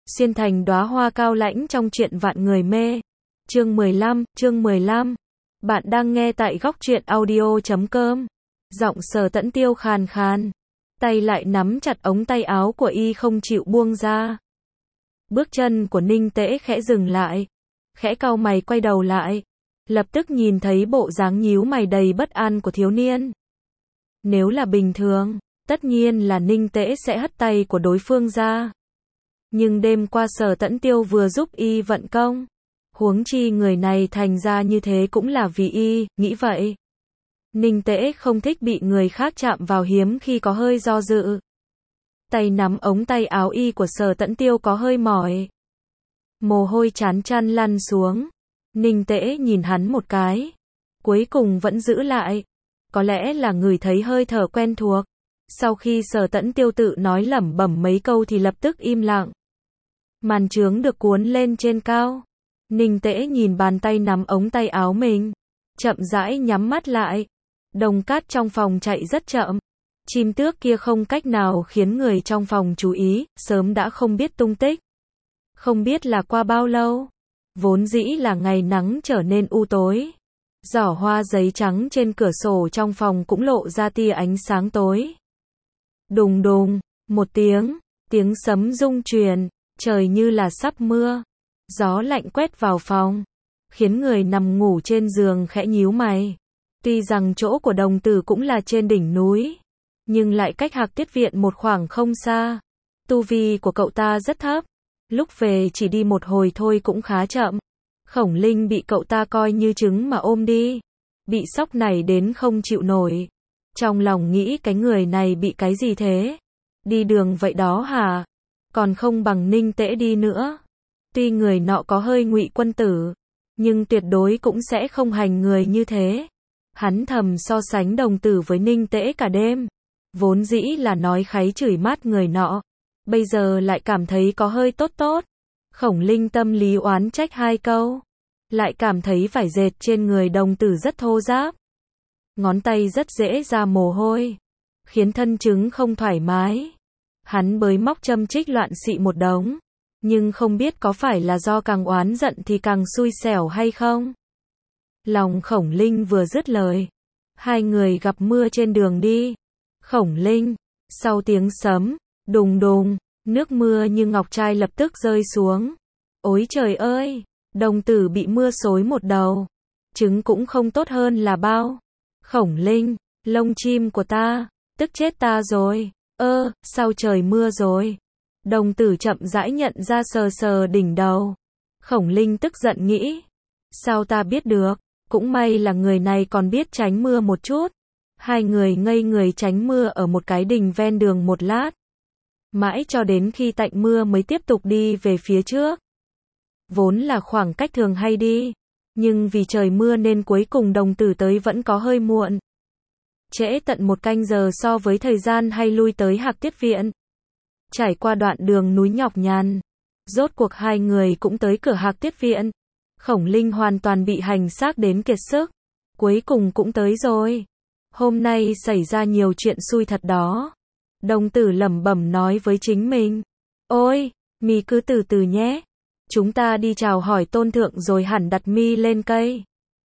xuyên thành đóa hoa cao lãnh trong truyện vạn người mê. Chương 15. Bạn đang nghe tại góc truyện audio.com. Giọng Sở Tẫn Tiêu khàn khàn, tay lại nắm chặt ống tay áo của y không chịu buông ra. Bước chân của Ninh Tễ khẽ dừng lại, khẽ cau mày quay đầu lại, lập tức nhìn thấy bộ dáng nhíu mày đầy bất an của thiếu niên. Nếu là bình thường, tất nhiên là Ninh Tễ sẽ hất tay của đối phương ra. Nhưng đêm qua Sở Tẫn Tiêu vừa giúp y vận công, huống chi người này thành ra như thế cũng là vì y, nghĩ vậy. Ninh Tễ không thích bị người khác chạm vào, hiếm khi có hơi do dự. Tay nắm ống tay áo y của Sở Tẫn Tiêu có hơi mỏi, mồ hôi chán chăn lăn xuống. Ninh Tễ nhìn hắn một cái, cuối cùng vẫn giữ lại. Có lẽ là người thấy hơi thở quen thuộc. Sau khi Sở Tẫn Tiêu tự nói lẩm bẩm mấy câu thì lập tức im lặng. Màn trướng được cuốn lên trên cao. Ninh Tễ nhìn bàn tay nắm ống tay áo mình, chậm rãi nhắm mắt lại. Đồng cát trong phòng chạy rất chậm. Chim tước kia không cách nào khiến người trong phòng chú ý, sớm đã không biết tung tích. Không biết là qua bao lâu. Vốn dĩ là ngày nắng trở nên u tối. Giỏ hoa giấy trắng trên cửa sổ trong phòng cũng lộ ra tia ánh sáng tối. Đùng đùng, một tiếng sấm rung truyền, trời như là sắp mưa. Gió lạnh quét vào phòng, khiến người nằm ngủ trên giường khẽ nhíu mày. Tuy rằng chỗ của đồng tử cũng là trên đỉnh núi, nhưng lại cách Hạc Tiết Viện một khoảng không xa. Tu vi của cậu ta rất thấp, lúc về chỉ đi một hồi thôi cũng khá chậm. Khổng Linh bị cậu ta coi như trứng mà ôm đi, bị sốc nảy đến không chịu nổi. Trong lòng nghĩ cái người này bị cái gì thế? Đi đường vậy đó hả? Còn không bằng Ninh Tễ đi nữa. Tuy người nọ có hơi Ngụy Quân Tử, nhưng tuyệt đối cũng sẽ không hành người như thế. Hắn thầm so sánh đồng tử với Ninh Tễ cả đêm. Vốn dĩ là nói kháy chửi mát người nọ, bây giờ lại cảm thấy có hơi tốt. Khổng Linh tâm lý oán trách hai câu, lại cảm thấy vải dệt trên người đồng tử rất thô ráp. Ngón tay rất dễ ra mồ hôi, khiến thân chứng không thoải mái. Hắn bới móc châm chích loạn xị một đống, nhưng không biết có phải là do càng oán giận thì càng xui xẻo hay không. Lòng Khổng Linh vừa dứt lời, hai người gặp mưa trên đường đi. Khổng Linh, sau tiếng sấm, đùng đùng, nước mưa như ngọc trai lập tức rơi xuống. Ôi trời ơi, đồng tử bị mưa xối một đầu, trứng cũng không tốt hơn là bao. Khổng Linh, lông chim của ta, tức chết ta rồi. Sao trời mưa rồi? Đồng tử chậm rãi nhận ra, sờ sờ đỉnh đầu. Khổng Linh tức giận nghĩ, sao ta biết được, cũng may là người này còn biết tránh mưa một chút. Hai người ngây người tránh mưa ở một cái đình ven đường một lát, mãi cho đến khi tạnh mưa mới tiếp tục đi về phía trước. Vốn là khoảng cách thường hay đi, nhưng vì trời mưa nên cuối cùng đồng tử tới vẫn có hơi muộn. Trễ tận 1 canh giờ so với thời gian hay lui tới Hạc Tiết Viện. Trải qua đoạn đường núi nhọc nhằn, rốt cuộc hai người cũng tới cửa Hạc Tiết Viện. Khổng Linh hoàn toàn bị hành xác đến kiệt sức, cuối cùng cũng tới rồi. Hôm nay xảy ra nhiều chuyện xui thật đó. Đồng tử lẩm bẩm nói với chính mình. Ôi, mi cứ từ từ nhé. Chúng ta đi chào hỏi tôn thượng rồi hẳn đặt mi lên cây.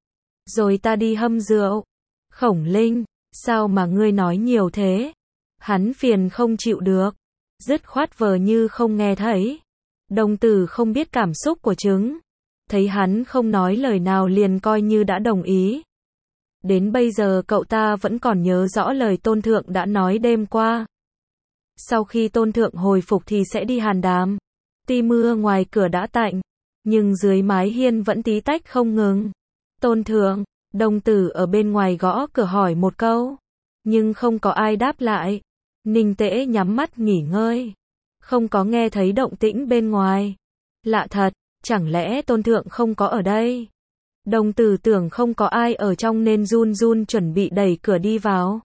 Rồi ta đi hâm rượu. Khổng Linh, sao mà ngươi nói nhiều thế? Hắn phiền không chịu được, dứt khoát vờ như không nghe thấy. Đồng tử không biết cảm xúc của trứng, thấy hắn không nói lời nào liền coi như đã đồng ý. Đến bây giờ cậu ta vẫn còn nhớ rõ lời tôn thượng đã nói đêm qua. Sau khi tôn thượng hồi phục thì sẽ đi hàn đàm. Tuy mưa ngoài cửa đã tạnh, nhưng dưới mái hiên vẫn tí tách không ngừng. Tôn thượng, đồng tử ở bên ngoài gõ cửa hỏi một câu, nhưng không có ai đáp lại. Ninh Tễ nhắm mắt nghỉ ngơi, không có nghe thấy động tĩnh bên ngoài. Lạ thật, chẳng lẽ tôn thượng không có ở đây? Đồng tử tưởng không có ai ở trong nên run run chuẩn bị đẩy cửa đi vào.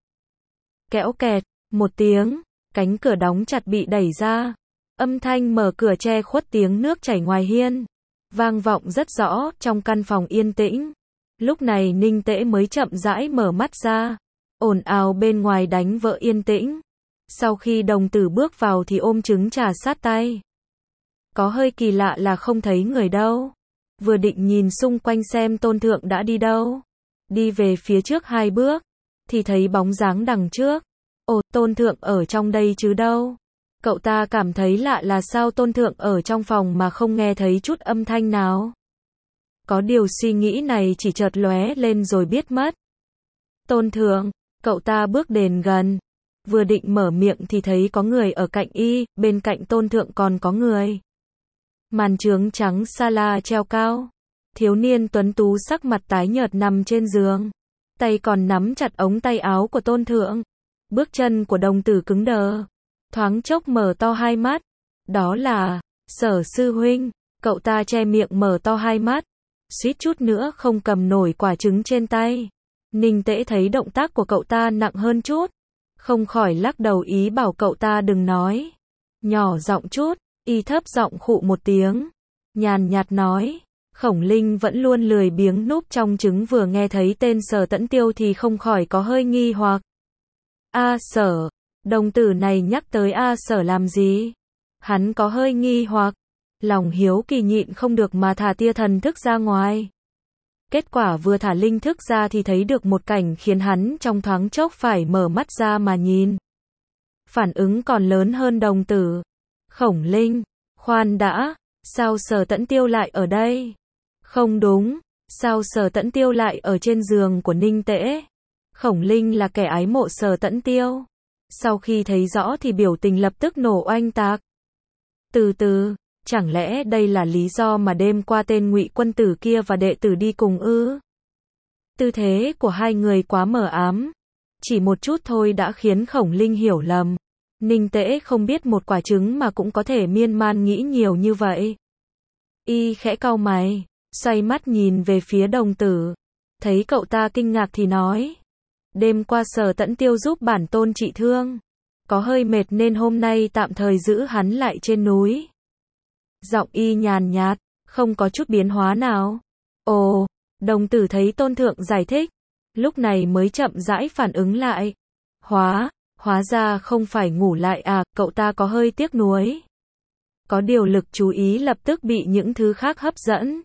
Kẽo kẹt, một tiếng, cánh cửa đóng chặt bị đẩy ra. Âm thanh mở cửa che khuất tiếng nước chảy ngoài hiên, vang vọng rất rõ trong căn phòng yên tĩnh. Lúc này Ninh Tễ mới chậm rãi mở mắt ra. Ồn ào bên ngoài đánh vỡ yên tĩnh. Sau khi đồng tử bước vào thì ôm trứng trà sát tay. Có hơi kỳ lạ là không thấy người đâu. Vừa định nhìn xung quanh xem tôn thượng đã đi đâu. Đi về phía trước 2 bước, thì thấy bóng dáng đằng trước. Ồ, tôn thượng ở trong đây chứ đâu. Cậu ta cảm thấy lạ là sao tôn thượng ở trong phòng mà không nghe thấy chút âm thanh nào. Có điều suy nghĩ này chỉ chợt lóe lên rồi biết mất. Tôn thượng, cậu ta bước đến gần. Vừa định mở miệng thì thấy có người ở cạnh y, bên cạnh tôn thượng còn có người. Màn trướng trắng sa la treo cao. Thiếu niên tuấn tú sắc mặt tái nhợt nằm trên giường. Tay còn nắm chặt ống tay áo của tôn thượng. Bước chân của đồng tử cứng đờ. Thoáng chốc mở to hai mắt. Đó là Sở sư huynh. Cậu ta che miệng mở to hai mắt. Suýt chút nữa không cầm nổi quả trứng trên tay. Ninh Tễ thấy động tác của cậu ta nặng hơn chút. Không khỏi lắc đầu ý bảo cậu ta đừng nói. Nhỏ giọng chút, y thấp giọng khụ một tiếng. Nhàn nhạt nói. Khổng Linh vẫn luôn lười biếng núp trong trứng vừa nghe thấy tên Sở Tẫn Tiêu thì không khỏi có hơi nghi hoặc. A Sở, đồng tử này nhắc tới A Sở làm gì? Hắn có hơi nghi hoặc. Lòng hiếu kỳ nhịn không được mà thả tia thần thức ra ngoài. Kết quả vừa thả linh thức ra thì thấy được một cảnh khiến hắn trong thoáng chốc phải mở mắt ra mà nhìn. Phản ứng còn lớn hơn đồng tử. Khổng Linh, khoan đã, sao Sở Tẫn Tiêu lại ở đây? Không đúng, sao Sở Tẫn Tiêu lại ở trên giường của Ninh Tễ? Khổng Linh là kẻ ái mộ Sở Tẫn Tiêu. Sau khi thấy rõ thì biểu tình lập tức nổ oanh tạc. Từ từ, chẳng lẽ đây là lý do mà đêm qua tên Ngụy Quân Tử kia và đệ tử đi cùng ư? Tư thế của hai người quá mờ ám. Chỉ một chút thôi đã khiến Khổng Linh hiểu lầm. Ninh Tễ không biết một quả trứng mà cũng có thể miên man nghĩ nhiều như vậy. Y khẽ cau mày, xoay mắt nhìn về phía đồng tử. Thấy cậu ta kinh ngạc thì nói. Đêm qua Sở Tẫn Tiêu giúp bản tôn trị thương. Có hơi mệt nên hôm nay tạm thời giữ hắn lại trên núi. Giọng y nhàn nhạt, không có chút biến hóa nào. Ồ, đồng tử thấy tôn thượng giải thích. Lúc này mới chậm rãi phản ứng lại. Hóa ra không phải ngủ lại à, cậu ta có hơi tiếc nuối. Có điều lực chú ý lập tức bị những thứ khác hấp dẫn.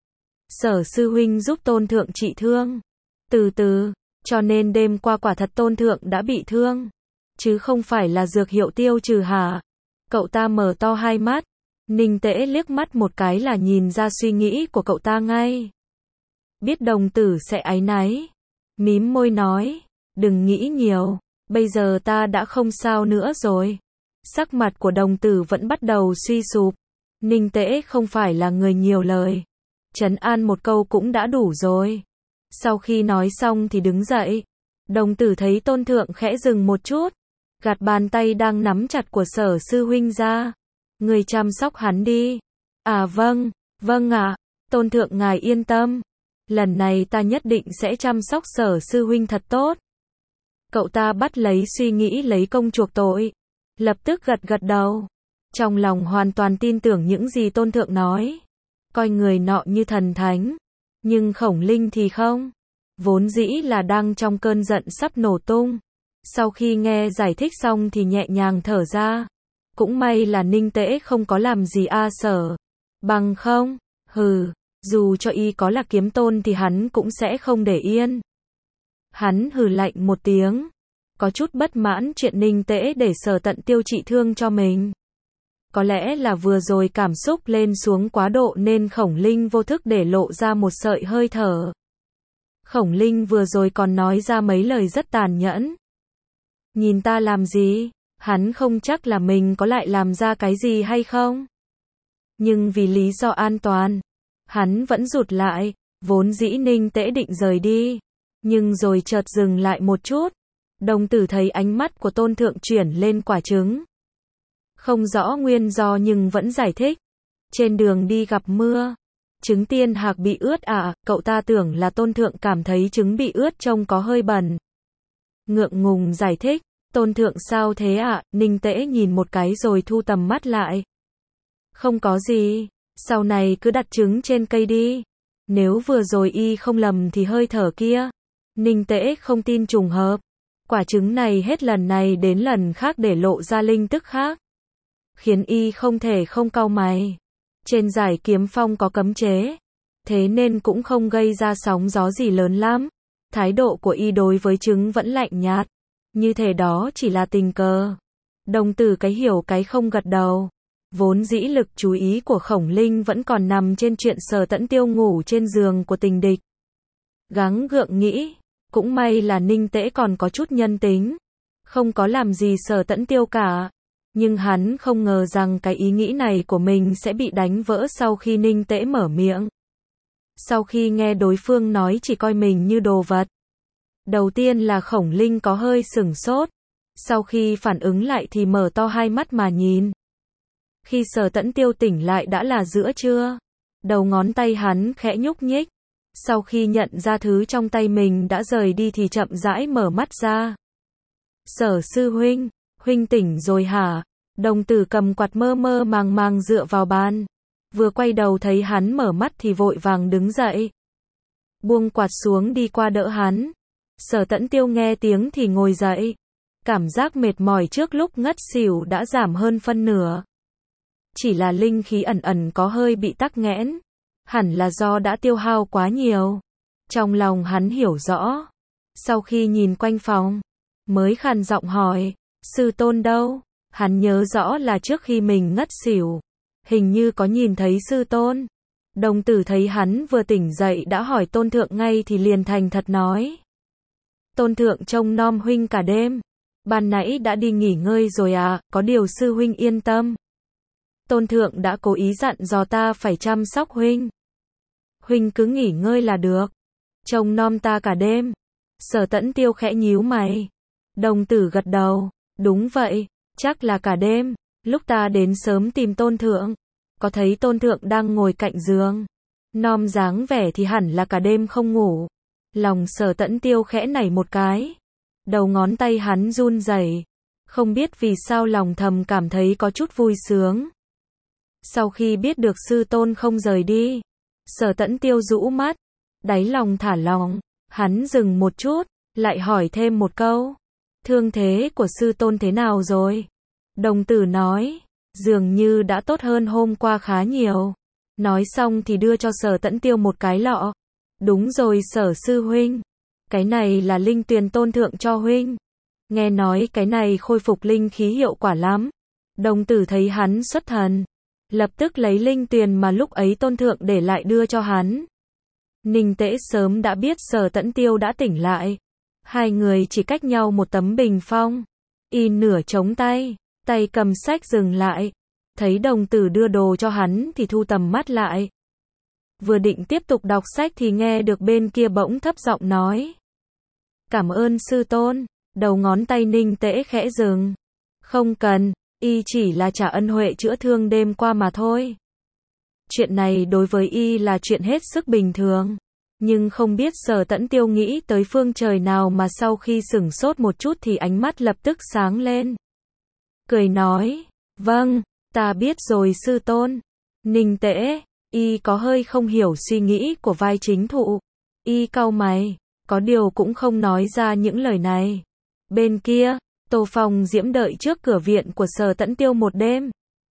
Sở sư huynh giúp tôn thượng trị thương. Từ từ, cho nên đêm qua quả thật tôn thượng đã bị thương. Chứ không phải là dược hiệu tiêu trừ hả? Cậu ta mở to hai mắt. Ninh Tễ liếc mắt một cái là nhìn ra suy nghĩ của cậu ta ngay. Biết đồng tử sẽ áy náy. Mím môi nói. Đừng nghĩ nhiều. Bây giờ ta đã không sao nữa rồi. Sắc mặt của đồng tử vẫn bắt đầu suy sụp. Ninh Tễ không phải là người nhiều lời. Trấn an một câu cũng đã đủ rồi. Sau khi nói xong thì đứng dậy. Đồng tử thấy tôn thượng khẽ dừng một chút. Gạt bàn tay đang nắm chặt của Sở sư huynh ra. Người chăm sóc hắn đi. À vâng ạ. Tôn thượng ngài yên tâm. Lần này ta nhất định sẽ chăm sóc Sở sư huynh thật tốt. Cậu ta bắt lấy suy nghĩ lấy công chuộc tội. Lập tức gật đầu. Trong lòng hoàn toàn tin tưởng những gì tôn thượng nói. Coi người nọ như thần thánh. Nhưng Khổng Linh thì không. Vốn dĩ là đang trong cơn giận sắp nổ tung. Sau khi nghe giải thích xong thì nhẹ nhàng thở ra. Cũng may là Ninh Tễ không có làm gì A Sở. Bằng không, dù cho y có là kiếm tôn thì hắn cũng sẽ không để yên. Hắn hừ lạnh một tiếng. Có chút bất mãn chuyện Ninh Tễ để Sở Tận Tiêu trị thương cho mình. Có lẽ là vừa rồi cảm xúc lên xuống quá độ nên Khổng Linh vô thức để lộ ra một sợi hơi thở. Khổng Linh vừa rồi còn nói ra mấy lời rất tàn nhẫn. Nhìn ta làm gì? Hắn không chắc là mình có lại làm ra cái gì hay không. Nhưng vì lý do an toàn, hắn vẫn rụt lại. Vốn dĩ Ninh Tễ định rời đi. Nhưng rồi chợt dừng lại một chút. Đồng tử thấy ánh mắt của tôn thượng chuyển lên quả trứng. Không rõ nguyên do nhưng vẫn giải thích. Trên đường đi gặp mưa. Trứng tiên hạc bị ướt à, cậu ta tưởng là tôn thượng cảm thấy trứng bị ướt trông có hơi bẩn. Ngượng ngùng giải thích. Tôn thượng sao thế ạ? Ninh Tễ nhìn một cái rồi thu tầm mắt lại. Không có gì. Sau này cứ đặt trứng trên cây đi. Nếu vừa rồi y không lầm thì hơi thở kia. Ninh Tễ không tin trùng hợp. Quả trứng này hết lần này đến lần khác để lộ ra linh tức khác. Khiến y không thể không cau mày. Trên giải kiếm phong có cấm chế, thế nên cũng không gây ra sóng gió gì lớn lắm. Thái độ của y đối với trứng vẫn lạnh nhạt, như thể đó chỉ là tình cờ. Đồng tử cái hiểu cái không gật đầu. Vốn dĩ lực chú ý của Khổng Linh vẫn còn nằm trên chuyện Sở Tẫn Tiêu ngủ trên giường của tình địch. Gắng gượng nghĩ, cũng may là Ninh Tễ còn có chút nhân tính, không có làm gì Sở Tẫn Tiêu cả. Nhưng hắn không ngờ rằng cái ý nghĩ này của mình sẽ bị đánh vỡ sau khi Ninh Tễ mở miệng. Sau khi nghe đối phương nói chỉ coi mình như đồ vật. Đầu tiên là Khổng Linh có hơi sửng sốt. Sau khi phản ứng lại thì mở to hai mắt mà nhìn. Khi Sở Tẫn Tiêu tỉnh lại đã là giữa trưa. Đầu ngón tay hắn khẽ nhúc nhích. Sau khi nhận ra thứ trong tay mình đã rời đi thì chậm rãi mở mắt ra. Sở sư huynh, huynh tỉnh rồi hả? Đồng tử cầm quạt mơ mơ màng màng dựa vào bàn. Vừa quay đầu thấy hắn mở mắt thì vội vàng đứng dậy. Buông quạt xuống đi qua đỡ hắn. Sở Tẫn Tiêu nghe tiếng thì ngồi dậy. Cảm giác mệt mỏi trước lúc ngất xỉu đã giảm hơn phân nửa. Chỉ là linh khí ẩn ẩn có hơi bị tắc nghẽn. Hẳn là do đã tiêu hao quá nhiều. Trong lòng hắn hiểu rõ. Sau khi nhìn quanh phòng, mới khàn giọng hỏi, sư tôn đâu? Hắn nhớ rõ là trước khi mình ngất xỉu, hình như có nhìn thấy sư tôn. Đồng tử thấy hắn vừa tỉnh dậy đã hỏi tôn thượng ngay thì liền thành thật nói. Tôn thượng trông nom huynh cả đêm. Ban nãy đã đi nghỉ ngơi rồi à, có điều sư huynh yên tâm. Tôn thượng đã cố ý dặn dò ta phải chăm sóc huynh. Huynh cứ nghỉ ngơi là được. Trông nom ta cả đêm. Sở Tẫn Tiêu khẽ nhíu mày. Đồng tử gật đầu. Đúng vậy, chắc là cả đêm. Lúc ta đến sớm tìm tôn thượng, có thấy tôn thượng đang ngồi cạnh giường. Nom dáng vẻ thì hẳn là cả đêm không ngủ. Lòng Sở Tẫn Tiêu khẽ nảy một cái. Đầu ngón tay hắn run rẩy. Không biết vì sao lòng thầm cảm thấy có chút vui sướng. Sau khi biết được sư tôn không rời đi, Sở Tẫn Tiêu rũ mắt, đáy lòng thả lỏng. Hắn dừng một chút, lại hỏi thêm một câu. Thương thế của sư tôn thế nào rồi? Đồng tử nói, dường như đã tốt hơn hôm qua khá nhiều. Nói xong thì đưa cho Sở Tẫn Tiêu một cái lọ. Đúng rồi Sở sư huynh. Cái này là linh tuyền tôn thượng cho huynh. Nghe nói cái này khôi phục linh khí hiệu quả lắm. Đồng tử thấy hắn xuất thần, lập tức lấy linh tuyền mà lúc ấy tôn thượng để lại đưa cho hắn. Ninh Tễ sớm đã biết Sở Tẫn Tiêu đã tỉnh lại. Hai người chỉ cách nhau một tấm bình phong. Y nửa chống tay, tay cầm sách dừng lại. Thấy đồng tử đưa đồ cho hắn thì thu tầm mắt lại. Vừa định tiếp tục đọc sách thì nghe được bên kia bỗng thấp giọng nói. Cảm ơn sư tôn. Đầu ngón tay Ninh Tễ khẽ dừng. Không cần, y chỉ là trả ân huệ chữa thương đêm qua mà thôi. Chuyện này đối với y là chuyện hết sức bình thường. Nhưng không biết Sở Tẫn Tiêu nghĩ tới phương trời nào mà sau khi sửng sốt một chút thì ánh mắt lập tức sáng lên. Cười nói, vâng, ta biết rồi sư tôn. Ninh Tễ, y có hơi không hiểu suy nghĩ của vai chính thụ. Y cau mày, có điều cũng không nói ra những lời này. Bên kia, Tô Phong Diễm đợi trước cửa viện của Sở Tẫn Tiêu một đêm.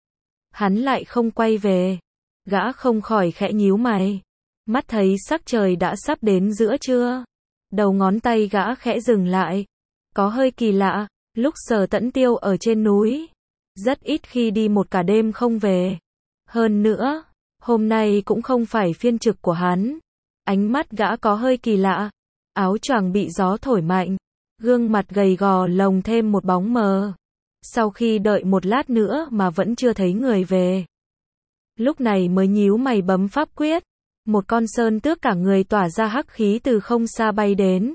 Hắn lại không quay về. Gã không khỏi khẽ nhíu mày. Mắt thấy sắc trời đã sắp đến giữa trưa. Đầu ngón tay gã khẽ dừng lại. Có hơi kỳ lạ, lúc Sở Tẫn Tiêu ở trên núi, rất ít khi đi một cả đêm không về. Hơn nữa, hôm nay cũng không phải phiên trực của hắn. Ánh mắt gã có hơi kỳ lạ. Áo choàng bị gió thổi mạnh. Gương mặt gầy gò lồng thêm một bóng mờ. Sau khi đợi một lát nữa mà vẫn chưa thấy người về. Lúc này mới nhíu mày bấm pháp quyết. Một con sơn tước cả người tỏa ra hắc khí từ không xa bay đến.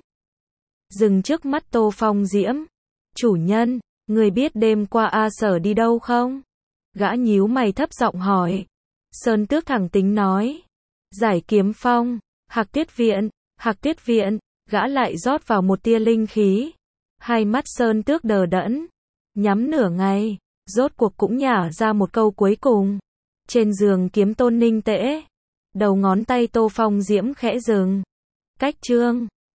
Dừng trước mắt Tô Phong Diễm. Chủ nhân, người biết đêm qua A Sở đi đâu không? Gã nhíu mày thấp giọng hỏi. Sơn tước thẳng tính nói. Giải kiếm phong, Hạc Tiết viện, gã lại rót vào một tia linh khí. Hai mắt Sơn tước đờ đẫn. Nhắm nửa ngày, rốt cuộc cũng nhả ra một câu cuối cùng. Trên giường kiếm tôn Ninh Tễ. Đầu ngón tay Tô Phong Diễm khẽ dừng. Cách chương